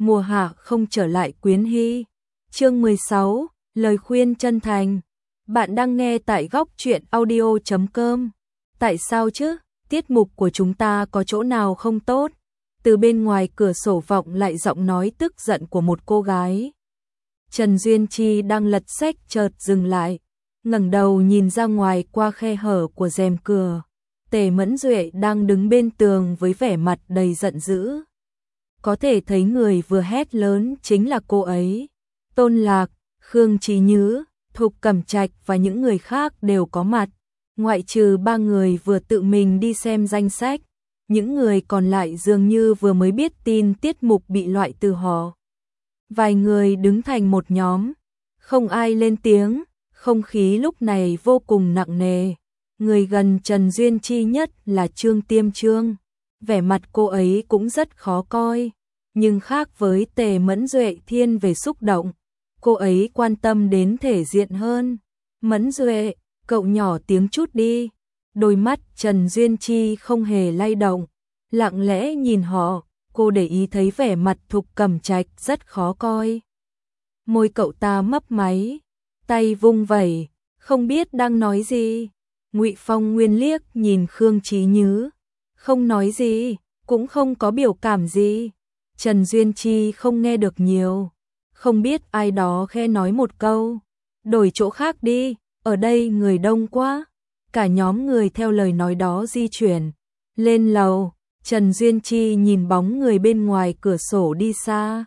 mùa hạ không trở lại Quyến Hy. Chương 16, lời khuyên chân thành. Bạn đang nghe tại góc truyện audio.com. Tại sao chứ? Tiết mục của chúng ta có chỗ nào không tốt? Từ bên ngoài cửa sổ vọng lại giọng nói tức giận của một cô gái. Trần Duyên Chi đang lật sách chợt dừng lại, ngẩng đầu nhìn ra ngoài qua khe hở của rèm cửa. Tề Mẫn Duệ đang đứng bên tường với vẻ mặt đầy giận dữ. Có thể thấy người vừa hét lớn chính là cô ấy. Tôn Lạc, Khương Chí Nhứ, Thục Cẩm Trạch và những người khác đều có mặt, ngoại trừ 3 người vừa tự mình đi xem danh sách. Những người còn lại dường như vừa mới biết tin tiết mục bị loại từ họ. Vài người đứng thành một nhóm, không ai lên tiếng, không khí lúc này vô cùng nặng nề. Người gần Trần Duyên Chi nhất là Trương Tiêm Trương. Vẻ mặt cô ấy cũng rất khó coi, nhưng khác với Tề Mẫn Duệ thiên về xúc động, cô ấy quan tâm đến thể diện hơn. Mẫn Duệ, cậu nhỏ tiếng chút đi. Đôi mắt Trần Duyên Chi không hề lay động, lặng lẽ nhìn họ, cô để ý thấy vẻ mặt Thục Cẩm Trạch rất khó coi. Môi cậu ta mấp máy, tay vung vẩy, không biết đang nói gì. Ngụy Phong Nguyên liếc nhìn Khương Chí Nhứ, không nói gì, cũng không có biểu cảm gì. Trần Duyên Chi không nghe được nhiều, không biết ai đó khẽ nói một câu, đổi chỗ khác đi, ở đây người đông quá. Cả nhóm người theo lời nói đó di chuyển lên lầu. Trần Duyên Chi nhìn bóng người bên ngoài cửa sổ đi xa,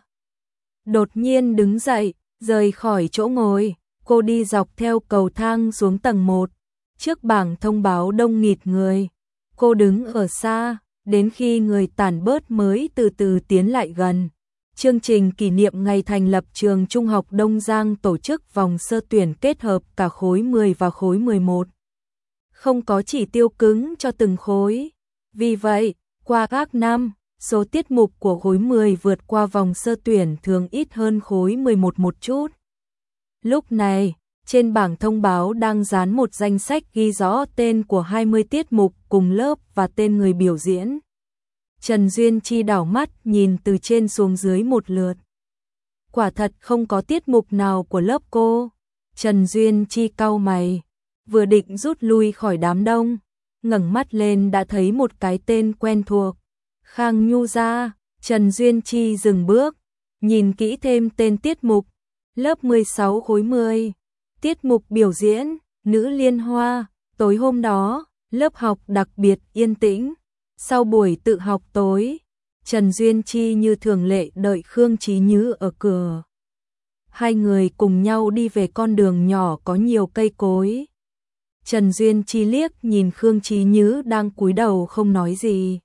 đột nhiên đứng dậy, rời khỏi chỗ ngồi. Cô đi dọc theo cầu thang xuống tầng 1. Trước bảng thông báo đông nghịt người, cô đứng ở xa, đến khi người tản bớt mới từ từ tiến lại gần. Chương trình kỷ niệm ngày thành lập trường Trung học Đông Giang tổ chức vòng sơ tuyển kết hợp cả khối 10 và khối 11. Không có chỉ tiêu cứng cho từng khối. Vì vậy, qua các năm, số tiết mục của khối 10 vượt qua vòng sơ tuyển thường ít hơn khối 11 một chút. Lúc này, trên bảng thông báo đang dán một danh sách ghi rõ tên của 20 tiết mục cùng lớp và tên người biểu diễn. Trần Duyên Chi đảo mắt nhìn từ trên xuống dưới một lượt. Quả thật không có tiết mục nào của lớp cô. Trần Duyên Chi cau mày, vừa định rút lui khỏi đám đông, ngẩng mắt lên đã thấy một cái tên quen thuộc. Khang Nhu Gia. Trần Duyên Chi dừng bước, nhìn kỹ thêm tên tiết mục. Lớp 16 khối 10. Tiết mục biểu diễn, nữ liên hoa. Tối hôm đó, lớp học đặc biệt yên tĩnh. Sau buổi tự học tối, Trần Duyên Chi như thường lệ đợi Khương Chí Nhứ ở cửa. Hai người cùng nhau đi về con đường nhỏ có nhiều cây cối. Trần Duyên Chi liếc nhìn Khương Chí Nhứ đang cúi đầu không nói gì,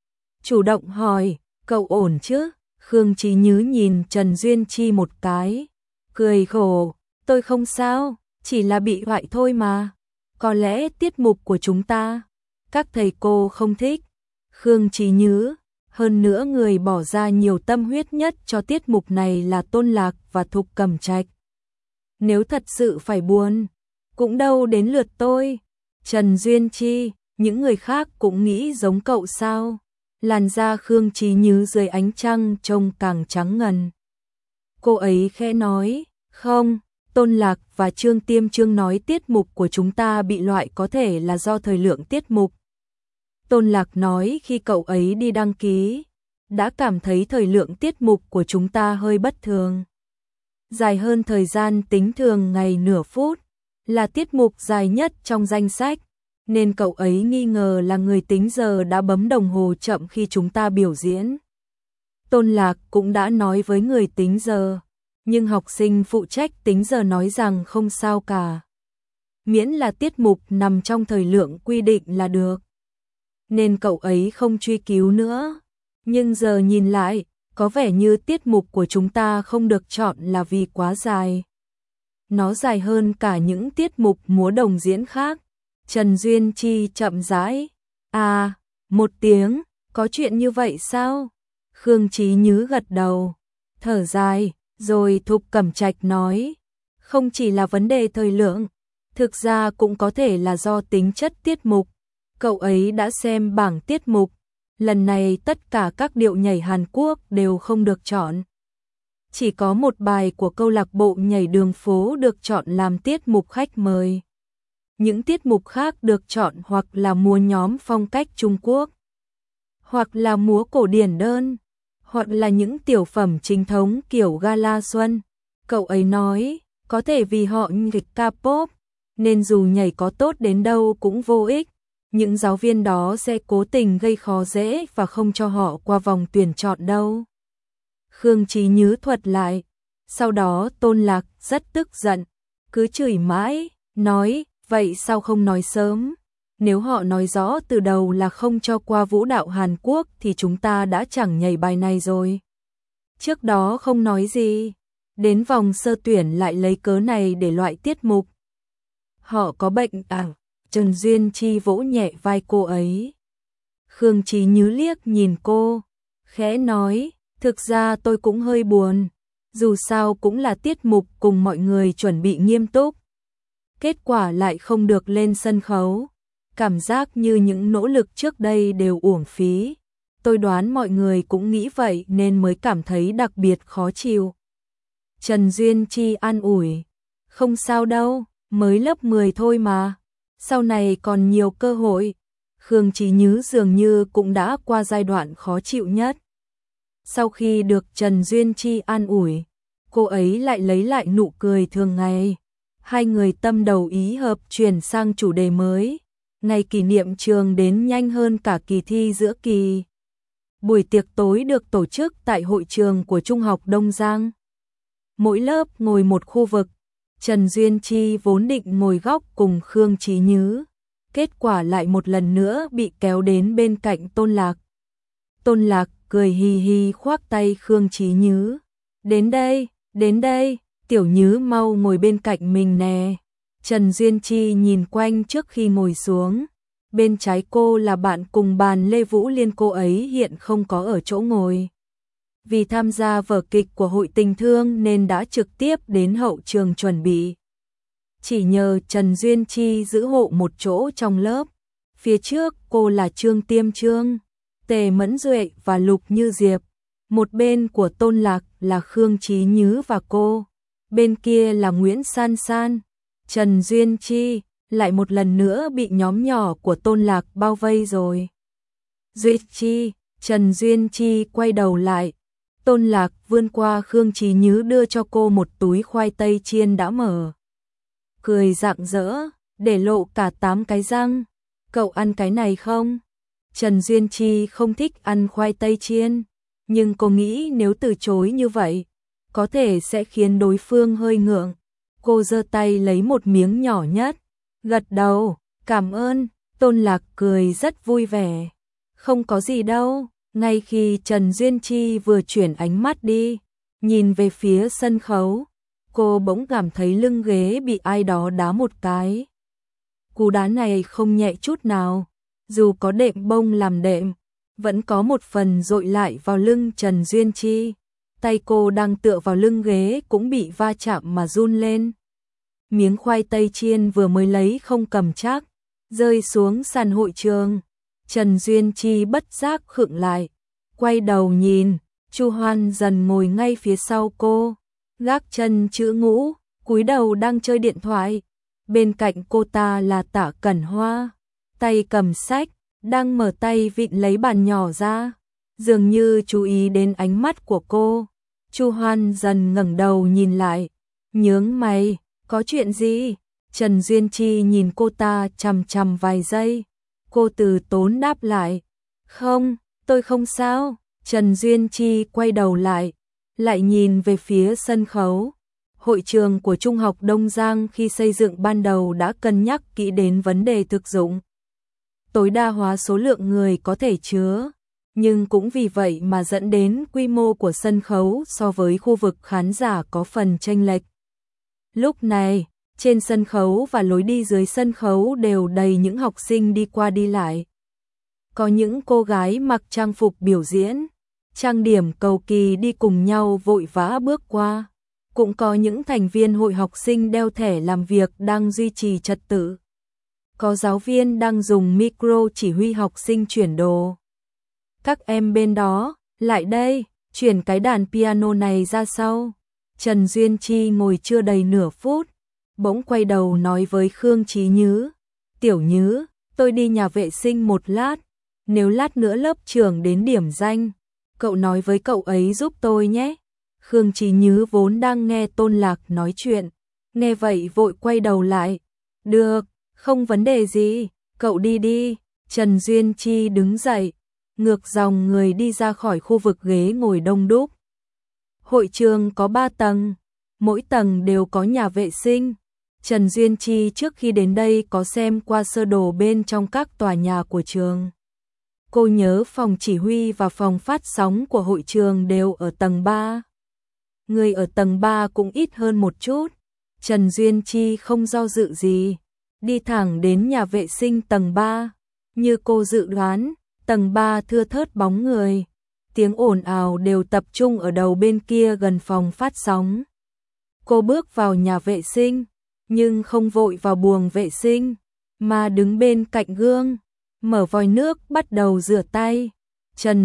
chủ động hỏi, cậu ổn chứ? Khương Chí Nhứ nhìn Trần Duyên Chi một cái, cười khổ, tôi không sao, chỉ là bị hoại thôi mà. Có lẽ tiết mục của chúng ta, các thầy cô không thích. Khương Chí Nhứ, hơn nữa người bỏ ra nhiều tâm huyết nhất cho tiết mục này là Tôn Lạc và Thục Cẩm Trạch. Nếu thật sự phải buồn, cũng đâu đến lượt tôi. Trần Duyên Chi, những người khác cũng nghĩ giống cậu sao? Làn da Khương Chí Nhứ dưới ánh trăng trông càng trắng ngần. Cô ấy khẽ nói, không, Tôn Lạc và Trương Tiêm Trương nói tiết mục của chúng ta bị loại có thể là do thời lượng tiết mục. Tôn Lạc nói khi cậu ấy đi đăng ký, đã cảm thấy thời lượng tiết mục của chúng ta hơi bất thường. Dài hơn thời gian tính thường ngày nửa phút, là tiết mục dài nhất trong danh sách, nên cậu ấy nghi ngờ là người tính giờ đã bấm đồng hồ chậm khi chúng ta biểu diễn. Tôn Lạc cũng đã nói với người tính giờ, nhưng học sinh phụ trách tính giờ nói rằng không sao cả. Miễn là tiết mục nằm trong thời lượng quy định là được. Nên cậu ấy không truy cứu nữa. Nhưng giờ nhìn lại, có vẻ như tiết mục của chúng ta không được chọn là vì quá dài. Nó dài hơn cả những tiết mục múa đồng diễn khác. Trần Duyên Chi chậm rãi. À, một tiếng, có chuyện như vậy sao? Khương Chí Nhứ gật đầu, thở dài, rồi Thục Cẩm Trạch nói. Không chỉ là vấn đề thời lượng, thực ra cũng có thể là do tính chất tiết mục. Cậu ấy đã xem bảng tiết mục, lần này tất cả các điệu nhảy Hàn Quốc đều không được chọn. Chỉ có một bài của câu lạc bộ nhảy đường phố được chọn làm tiết mục khách mời. Những tiết mục khác được chọn hoặc là múa nhóm phong cách Trung Quốc, hoặc là múa cổ điển đơn, hoặc là những tiểu phẩm chính thống kiểu gala xuân. Cậu ấy nói, có thể vì họ nghịch K-pop, nên dù nhảy có tốt đến đâu cũng vô ích. Những giáo viên đó sẽ cố tình gây khó dễ và không cho họ qua vòng tuyển chọn đâu. Khương Chí Nhứ thuật lại. Sau đó Tôn Lạc rất tức giận, cứ chửi mãi, nói, vậy sao không nói sớm? Nếu họ nói rõ từ đầu là không cho qua vũ đạo Hàn Quốc thì chúng ta đã chẳng nhảy bài này rồi. Trước đó không nói gì, đến vòng sơ tuyển lại lấy cớ này để loại tiết mục. Họ có bệnh à? Trần Duyên Chi vỗ nhẹ vai cô ấy. Khương Chí Nhứ liếc nhìn cô, khẽ nói, thực ra tôi cũng hơi buồn, dù sao cũng là tiết mục cùng mọi người chuẩn bị nghiêm túc. Kết quả lại không được lên sân khấu, cảm giác như những nỗ lực trước đây đều uổng phí. Tôi đoán mọi người cũng nghĩ vậy nên mới cảm thấy đặc biệt khó chịu. Trần Duyên Chi an ủi, không sao đâu, mới lớp 10 thôi mà, sau này còn nhiều cơ hội. Khương Chí Nhứ dường như cũng đã qua giai đoạn khó chịu nhất. Sau khi được Trần Duyên Chi an ủi, cô ấy lại lấy lại nụ cười thường ngày. Hai người tâm đầu ý hợp chuyển sang chủ đề mới. Ngày kỷ niệm trường đến nhanh hơn cả kỳ thi giữa kỳ. Buổi tiệc tối được tổ chức tại hội trường của Trung học Đông Giang. Mỗi lớp ngồi một khu vực. Trần Duyên Chi vốn định ngồi góc cùng Khương Chí Nhứ, kết quả lại một lần nữa bị kéo đến bên cạnh Tôn Lạc. Tôn Lạc cười hì hì khoác tay Khương Chí Nhứ. Đến đây, Tiểu Nhứ mau ngồi bên cạnh mình nè. Trần Duyên Chi nhìn quanh trước khi ngồi xuống. Bên trái cô là bạn cùng bàn Lê Vũ Liên, cô ấy hiện không có ở chỗ ngồi. Vì tham gia vở kịch của Hội Tình Thương nên đã trực tiếp đến hậu trường chuẩn bị. Chỉ nhờ Trần Duyên Chi giữ hộ một chỗ trong lớp. Phía trước cô là Trương Tiêm Trương, Tề Mẫn Duệ và Lục Như Diệp. Một bên của Tôn Lạc là Khương Chí Nhứ và cô. Bên kia là Nguyễn San San. Trần Duyên Chi lại một lần nữa bị nhóm nhỏ của Tôn Lạc bao vây rồi. Duyệt Chi, Trần Duyên Chi quay đầu lại. Tôn Lạc vươn qua Khương Chí Nhứ đưa cho cô một túi khoai tây chiên đã mở. Cười rạng rỡ, để lộ cả 8 cái răng. Cậu ăn cái này không? Trần Duyên Chi không thích ăn khoai tây chiên, nhưng cô nghĩ nếu từ chối như vậy, có thể sẽ khiến đối phương hơi ngượng. Cô giơ tay lấy một miếng nhỏ nhất, gật đầu, cảm ơn. Tôn Lạc cười rất vui vẻ. Không có gì đâu. Ngay khi Trần Duyên Chi vừa chuyển ánh mắt đi, nhìn về phía sân khấu, cô bỗng cảm thấy lưng ghế bị ai đó đá một cái. Cú đá này không nhẹ chút nào, dù có đệm bông làm đệm, vẫn có một phần dội lại vào lưng Trần Duyên Chi. Tay cô đang tựa vào lưng ghế cũng bị va chạm mà run lên. Miếng khoai tây chiên vừa mới lấy không cầm chắc, rơi xuống sàn hội trường. Trần Duyên Chi bất giác khựng lại, quay đầu nhìn, Chu Hoan dần ngồi ngay phía sau cô, gác chân chữ ngũ, cúi đầu đang chơi điện thoại. Bên cạnh cô ta là Tạ Cẩn Hoa, tay cầm sách, đang mở tay vịn lấy bàn nhỏ ra, dường như chú ý đến ánh mắt của cô. Chu Hoan dần ngẩng đầu nhìn lại, nhướng mày, có chuyện gì? Trần Duyên Chi nhìn cô ta chằm chằm vài giây. Cô từ tốn đáp lại, không, tôi không sao. Trần Duyên Chi quay đầu lại nhìn về phía sân khấu. Hội trường của Trung học Đông Giang khi xây dựng ban đầu đã cân nhắc kỹ đến vấn đề thực dụng, tối đa hóa số lượng người có thể chứa, nhưng cũng vì vậy mà dẫn đến quy mô của sân khấu so với khu vực khán giả có phần chênh lệch. Lúc này, trên sân khấu và lối đi dưới sân khấu đều đầy những học sinh đi qua đi lại. Có những cô gái mặc trang phục biểu diễn, trang điểm cầu kỳ đi cùng nhau vội vã bước qua. Cũng có những thành viên hội học sinh đeo thẻ làm việc đang duy trì trật tự. Có giáo viên đang dùng micro chỉ huy học sinh chuyển đồ. Các em bên đó, lại đây, chuyển cái đàn piano này ra sau. Trần Duyên Chi ngồi chưa đầy nửa phút, bỗng quay đầu nói với Khương Chí Nhứ, Tiểu Nhứ, tôi đi nhà vệ sinh một lát, nếu lát nữa lớp trưởng đến điểm danh, cậu nói với cậu ấy giúp tôi nhé. Khương Chí Nhứ vốn đang nghe Tôn Lạc nói chuyện, nghe vậy vội quay đầu lại, được, không vấn đề gì, cậu đi đi. Trần Duyên Chi đứng dậy, ngược dòng người đi ra khỏi khu vực ghế ngồi đông đúc. Hội trường có 3 tầng, mỗi tầng đều có nhà vệ sinh. Trần Duyên Chi trước khi đến đây có xem qua sơ đồ bên trong các tòa nhà của trường. Cô nhớ phòng chỉ huy và phòng phát sóng của hội trường đều ở tầng 3. Người ở tầng 3 cũng ít hơn một chút. Trần Duyên Chi không do dự gì, đi thẳng đến nhà vệ sinh tầng 3. Như cô dự đoán, tầng 3 thưa thớt bóng người, tiếng ồn ào đều tập trung ở đầu bên kia gần phòng phát sóng. Cô bước vào nhà vệ sinh, nhưng không vội vào buồng vệ sinh, mà đứng bên cạnh gương, mở vòi nước bắt đầu rửa tay. Trần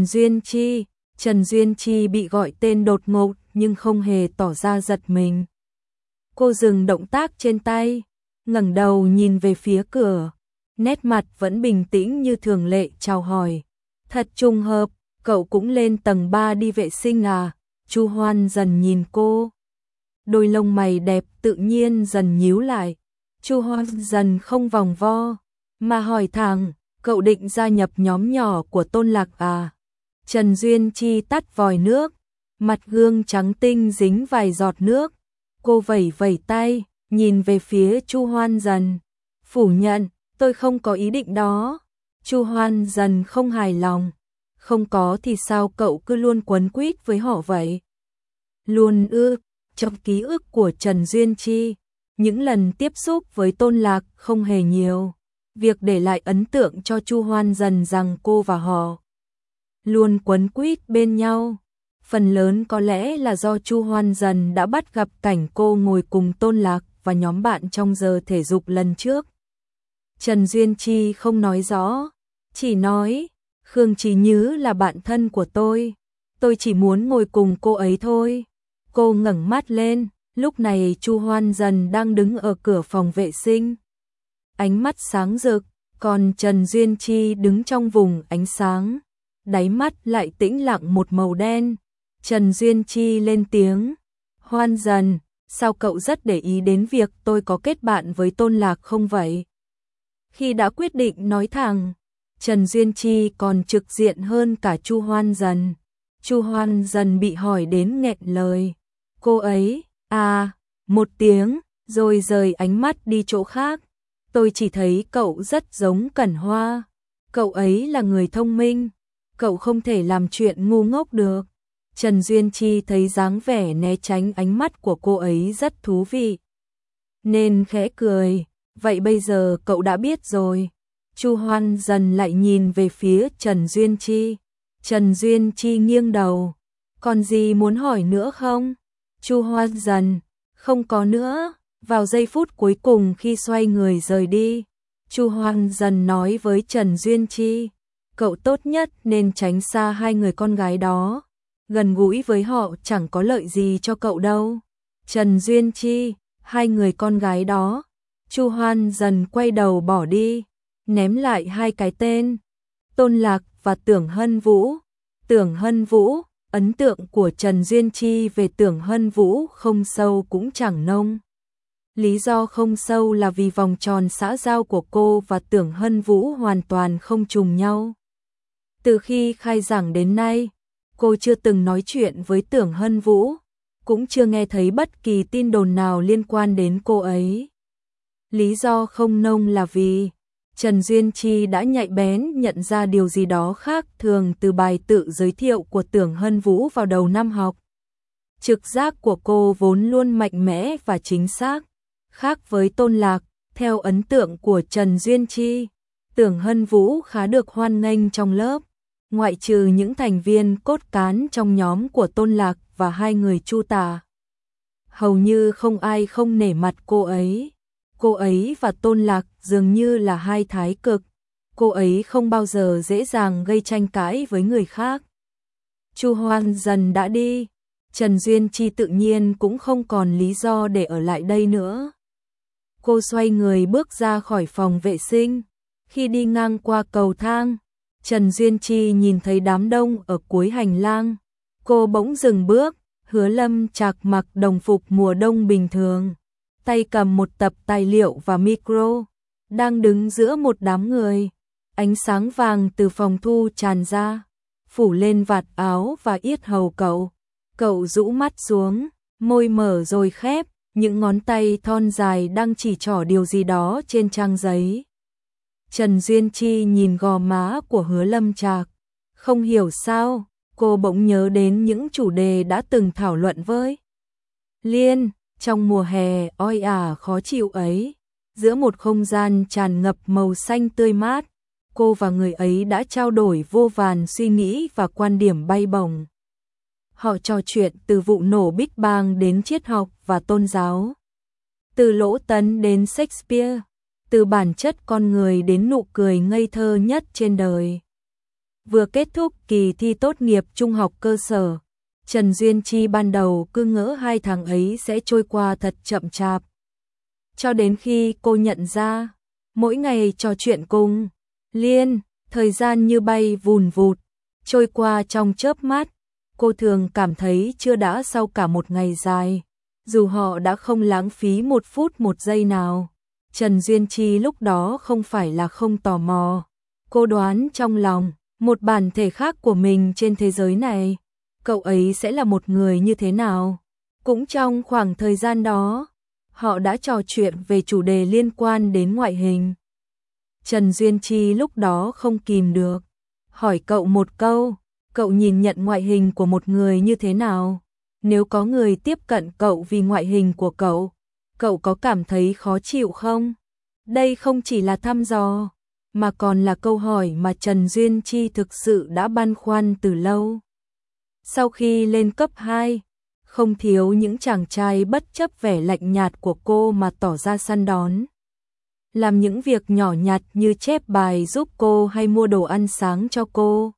Duyên Chi bị gọi tên đột ngột nhưng không hề tỏ ra giật mình. Cô dừng động tác trên tay, ngẩng đầu nhìn về phía cửa, nét mặt vẫn bình tĩnh như thường lệ chào hỏi. Thật trùng hợp, cậu cũng lên tầng 3 đi vệ sinh à? Chu Hoan dần nhìn cô. Đôi lông mày đẹp tự nhiên dần nhíu lại. Chu Hoan dần không vòng vo, mà hỏi thẳng, cậu định gia nhập nhóm nhỏ của Tôn Lạc à? Trần Duyên Chi tắt vòi nước, mặt gương trắng tinh dính vài giọt nước. Cô vẩy vẩy tay, nhìn về phía Chu Hoan dần. Phủ nhận, tôi không có ý định đó. Chu Hoan dần không hài lòng. Không có thì sao cậu cứ luôn quấn quýt với họ vậy? Luôn ư? Trong ký ức của Trần Duyên Chi, những lần tiếp xúc với Tôn Lạc không hề nhiều. Việc để lại ấn tượng cho Chu Hoan dần rằng cô và họ luôn quấn quýt bên nhau. Phần lớn có lẽ là do Chu Hoan dần đã bắt gặp cảnh cô ngồi cùng Tôn Lạc và nhóm bạn trong giờ thể dục lần trước. Trần Duyên Chi không nói rõ, chỉ nói, Khương Chí Nhứ là bạn thân của tôi chỉ muốn ngồi cùng cô ấy thôi. Cô ngẩng mắt lên, lúc này Chu Hoan dần đang đứng ở cửa phòng vệ sinh. Ánh mắt sáng rực, còn Trần Duyên Chi đứng trong vùng ánh sáng, đáy mắt lại tĩnh lặng một màu đen. Trần Duyên Chi lên tiếng, Hoan dần, sao cậu rất để ý đến việc tôi có kết bạn với Tôn Lạc không vậy? Khi đã quyết định nói thẳng, Trần Duyên Chi còn trực diện hơn cả Chu Hoan dần. Chu Hoan dần bị hỏi đến nghẹn lời. Cô ấy, một tiếng, rồi rời ánh mắt đi chỗ khác. Tôi chỉ thấy cậu rất giống Cẩn Hoa. Cậu ấy là người thông minh. Cậu không thể làm chuyện ngu ngốc được. Trần Duyên Chi thấy dáng vẻ né tránh ánh mắt của cô ấy rất thú vị, nên khẽ cười. Vậy bây giờ cậu đã biết rồi. Chu Hoan dần lại nhìn về phía Trần Duyên Chi. Trần Duyên Chi nghiêng đầu. Còn gì muốn hỏi nữa không? Chu Hoan dần. Không có nữa. Vào giây phút cuối cùng khi xoay người rời đi, Chu Hoan dần nói với Trần Duyên Chi. Cậu tốt nhất nên tránh xa hai người con gái đó. Gần gũi với họ chẳng có lợi gì cho cậu đâu. Trần Duyên Chi, hai người con gái đó. Chu Hoan dần quay đầu bỏ đi, ném lại hai cái tên, Tôn Lạc và Tưởng Hân Vũ. Tưởng Hân Vũ, ấn tượng của Trần Duyên Chi về Tưởng Hân Vũ không sâu cũng chẳng nông. Lý do không sâu là vì vòng tròn xã giao của cô và Tưởng Hân Vũ hoàn toàn không trùng nhau. Từ khi khai giảng đến nay, cô chưa từng nói chuyện với Tưởng Hân Vũ, cũng chưa nghe thấy bất kỳ tin đồn nào liên quan đến cô ấy. Lý do không nông là vì Trần Duyên Chi đã nhạy bén nhận ra điều gì đó khác thường từ bài tự giới thiệu của Tưởng Hân Vũ vào đầu năm học. Trực giác của cô vốn luôn mạnh mẽ và chính xác. Khác với Tôn Lạc, theo ấn tượng của Trần Duyên Chi, Tưởng Hân Vũ khá được hoan nghênh trong lớp, ngoại trừ những thành viên cốt cán trong nhóm của Tôn Lạc và hai người Chu Tả. Hầu như không ai không nể mặt cô ấy. Cô ấy và Tôn Lạc dường như là hai thái cực. Cô ấy không bao giờ dễ dàng gây tranh cãi với người khác. Chu Hoan dần đã đi, Trần Duyên Chi tự nhiên cũng không còn lý do để ở lại đây nữa. Cô xoay người bước ra khỏi phòng vệ sinh. Khi đi ngang qua cầu thang, Trần Duyên Chi nhìn thấy đám đông ở cuối hành lang. Cô bỗng dừng bước. Hứa Lâm Trạc mặc đồng phục mùa đông bình thường, tay cầm một tập tài liệu và micro, đang đứng giữa một đám người. Ánh sáng vàng từ phòng thu tràn ra, phủ lên vạt áo và yết hầu cậu. Cậu rũ mắt xuống, môi mở rồi khép, những ngón tay thon dài đang chỉ trỏ điều gì đó trên trang giấy. Trần Duyên Chi nhìn gò má của Hứa Lâm Trạc, không hiểu sao, cô bỗng nhớ đến những chủ đề đã từng thảo luận với Liên, trong mùa hè oi ả khó chịu ấy, giữa một không gian tràn ngập màu xanh tươi mát, cô và người ấy đã trao đổi vô vàn suy nghĩ và quan điểm bay bổng. Họ trò chuyện từ vụ nổ Big Bang đến triết học và tôn giáo, từ Lỗ Tấn đến Shakespeare, từ bản chất con người đến nụ cười ngây thơ nhất trên đời. Vừa kết thúc kỳ thi tốt nghiệp trung học cơ sở, Trần Duyên Chi ban đầu cứ ngỡ 2 tháng ấy sẽ trôi qua thật chậm chạp. Cho đến khi cô nhận ra, mỗi ngày trò chuyện cùng Liên, thời gian như bay vùn vụt, trôi qua trong chớp mắt. Cô thường cảm thấy chưa đã sau cả một ngày dài, dù họ đã không lãng phí 1 phút 1 giây nào. Trần Duyên Chi lúc đó không phải là không tò mò, cô đoán trong lòng, một bản thể khác của mình trên thế giới này, cậu ấy sẽ là một người như thế nào. Cũng trong khoảng thời gian đó, họ đã trò chuyện về chủ đề liên quan đến ngoại hình. Trần Duyên Chi lúc đó không kìm được, hỏi cậu một câu, cậu nhìn nhận ngoại hình của một người như thế nào? Nếu có người tiếp cận cậu vì ngoại hình của cậu có cảm thấy khó chịu không? Đây không chỉ là thăm dò, mà còn là câu hỏi mà Trần Duyên Chi thực sự đã băn khoăn từ lâu. Sau khi lên cấp 2, không thiếu những chàng trai bất chấp vẻ lạnh nhạt của cô mà tỏ ra săn đón, làm những việc nhỏ nhặt như chép bài giúp cô hay mua đồ ăn sáng cho cô.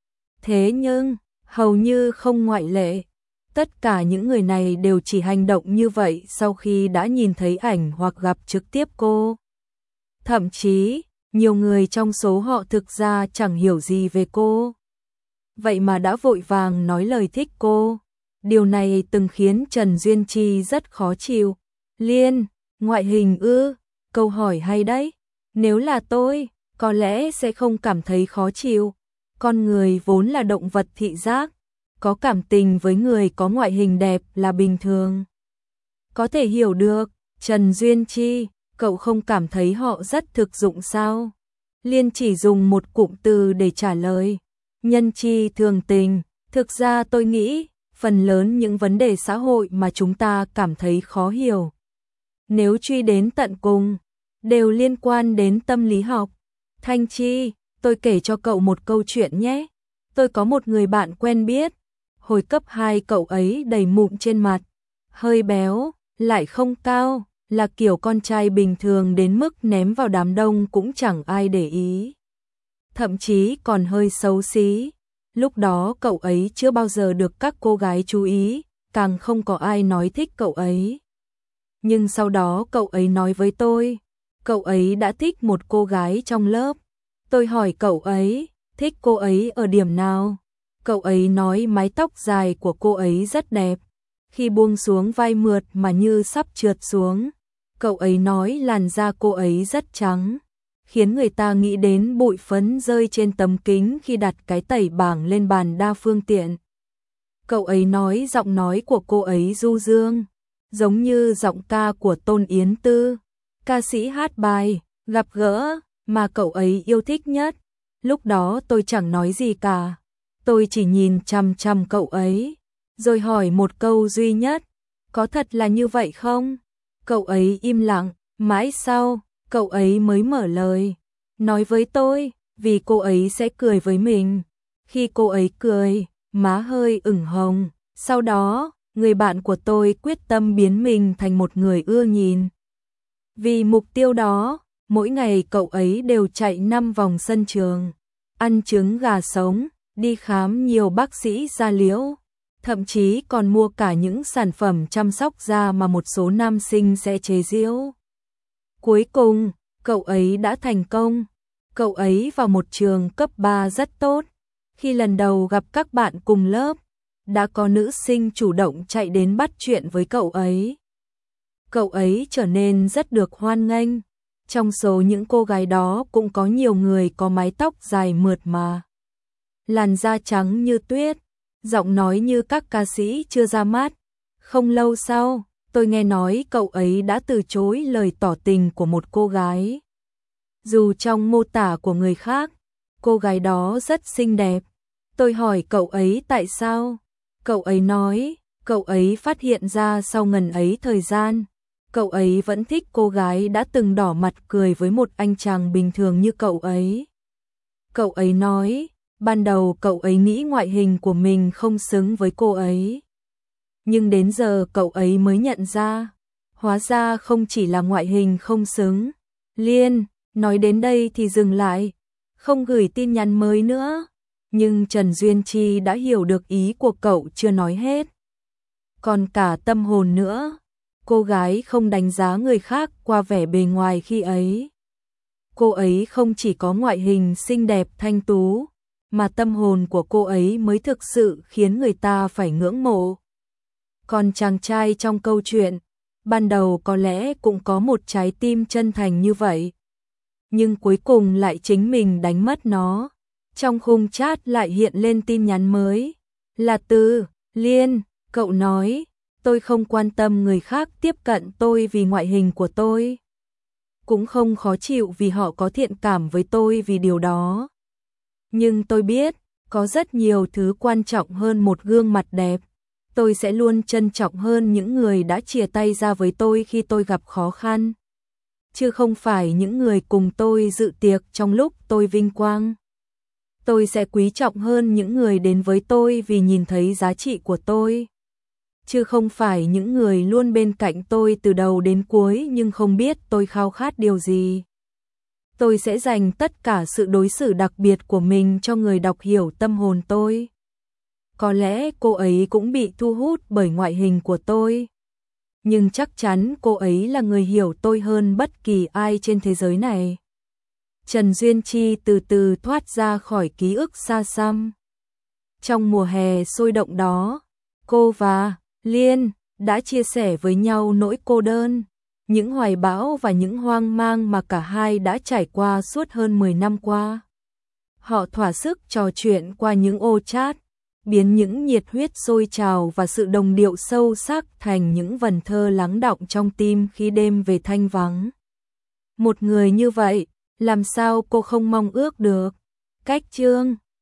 Thế nhưng, hầu như không ngoại lệ, tất cả những người này đều chỉ hành động như vậy sau khi đã nhìn thấy ảnh hoặc gặp trực tiếp cô. Thậm chí, nhiều người trong số họ thực ra chẳng hiểu gì về cô, vậy mà đã vội vàng nói lời thích cô. Điều này từng khiến Trần Duyên Chi rất khó chịu. Liên, ngoại hình ư? Câu hỏi hay đấy. Nếu là tôi, có lẽ sẽ không cảm thấy khó chịu. Con người vốn là động vật thị giác, có cảm tình với người có ngoại hình đẹp là bình thường. Có thể hiểu được, Trần Duyên Chi, cậu không cảm thấy họ rất thực dụng sao? Liên chỉ dùng một cụm từ để trả lời. Nhân chi thường tình. Thực ra tôi nghĩ, phần lớn những vấn đề xã hội mà chúng ta cảm thấy khó hiểu, nếu truy đến tận cùng, đều liên quan đến tâm lý học. Thanh Chi, tôi kể cho cậu một câu chuyện nhé. Tôi có một người bạn quen biết. Hồi cấp 2 cậu ấy đầy mụn trên mặt, hơi béo, lại không cao, là kiểu con trai bình thường đến mức ném vào đám đông cũng chẳng ai để ý. Thậm chí còn hơi xấu xí. Lúc đó cậu ấy chưa bao giờ được các cô gái chú ý, càng không có ai nói thích cậu ấy. Nhưng sau đó cậu ấy nói với tôi, cậu ấy đã thích một cô gái trong lớp. Tôi hỏi cậu ấy, thích cô ấy ở điểm nào? Cậu ấy nói mái tóc dài của cô ấy rất đẹp, khi buông xuống vai mượt mà như sắp trượt xuống. Cậu ấy nói làn da cô ấy rất trắng, khiến người ta nghĩ đến bụi phấn rơi trên tấm kính khi đặt cái tẩy bảng lên bàn đa phương tiện. Cậu ấy nói giọng nói của cô ấy du dương, giống như giọng ca của Tôn Yến Tư, ca sĩ hát bài Gặp Gỡ mà cậu ấy yêu thích nhất. Lúc đó tôi chẳng nói gì cả, tôi chỉ nhìn chằm chằm cậu ấy, rồi hỏi một câu duy nhất, có thật là như vậy không? Cậu ấy im lặng, mãi sau, cậu ấy mới mở lời, nói với tôi, vì cô ấy sẽ cười với mình. Khi cô ấy cười, má hơi ửng hồng, sau đó, người bạn của tôi quyết tâm biến mình thành một người ưa nhìn. Vì mục tiêu đó, mỗi ngày cậu ấy đều chạy 5 vòng sân trường, ăn trứng gà sống, đi khám nhiều bác sĩ da liễu, thậm chí còn mua cả những sản phẩm chăm sóc da mà một số nam sinh sẽ chế giễu. Cuối cùng, cậu ấy đã thành công. Cậu ấy vào một trường cấp 3 rất tốt. Khi lần đầu gặp các bạn cùng lớp, đã có nữ sinh chủ động chạy đến bắt chuyện với cậu ấy. Cậu ấy trở nên rất được hoan nghênh. Trong số những cô gái đó cũng có nhiều người có mái tóc dài mượt mà, làn da trắng như tuyết, giọng nói như các ca sĩ chưa ra mắt. Không lâu sau, tôi nghe nói cậu ấy đã từ chối lời tỏ tình của một cô gái. Dù trong mô tả của người khác, cô gái đó rất xinh đẹp. Tôi hỏi cậu ấy tại sao. Cậu ấy nói, cậu ấy phát hiện ra sau ngần ấy thời gian, cậu ấy vẫn thích cô gái đã từng đỏ mặt cười với một anh chàng bình thường như cậu ấy. Cậu ấy nói, ban đầu cậu ấy nghĩ ngoại hình của mình không xứng với cô ấy. Nhưng đến giờ cậu ấy mới nhận ra, hóa ra không chỉ là ngoại hình không xứng. Liên, nói đến đây thì dừng lại, không gửi tin nhắn mới nữa. Nhưng Trần Duyên Chi đã hiểu được ý của cậu chưa nói hết. Còn cả tâm hồn nữa. Cô gái không đánh giá người khác qua vẻ bề ngoài khi ấy. Cô ấy không chỉ có ngoại hình xinh đẹp thanh tú, mà tâm hồn của cô ấy mới thực sự khiến người ta phải ngưỡng mộ. Còn chàng trai trong câu chuyện, ban đầu có lẽ cũng có một trái tim chân thành như vậy. Nhưng cuối cùng lại chính mình đánh mất nó. Trong khung chat lại hiện lên tin nhắn mới. Là từ Liên, cậu nói, tôi không quan tâm người khác tiếp cận tôi vì ngoại hình của tôi. Cũng không khó chịu vì họ có thiện cảm với tôi vì điều đó. Nhưng tôi biết, có rất nhiều thứ quan trọng hơn một gương mặt đẹp. Tôi sẽ luôn trân trọng hơn những người đã chìa tay ra với tôi khi tôi gặp khó khăn. Chứ không phải những người cùng tôi dự tiệc trong lúc tôi vinh quang. Tôi sẽ quý trọng hơn những người đến với tôi vì nhìn thấy giá trị của tôi. Chứ không phải những người luôn bên cạnh tôi từ đầu đến cuối nhưng không biết tôi khao khát điều gì. Tôi sẽ dành tất cả sự đối xử đặc biệt của mình cho người đọc hiểu tâm hồn tôi. Có lẽ cô ấy cũng bị thu hút bởi ngoại hình của tôi. Nhưng chắc chắn cô ấy là người hiểu tôi hơn bất kỳ ai trên thế giới này. Trần Duyên Chi từ từ thoát ra khỏi ký ức xa xăm. Trong mùa hè sôi động đó, cô và Liên đã chia sẻ với nhau nỗi cô đơn, những hoài bão và những hoang mang mà cả hai đã trải qua suốt hơn 10 năm qua. Họ thỏa sức trò chuyện qua những ô chat, biến những nhiệt huyết sôi trào và sự đồng điệu sâu sắc thành những vần thơ lắng đọng trong tim khi đêm về thanh vắng. Một người như vậy, làm sao cô không mong ước được? Cách chương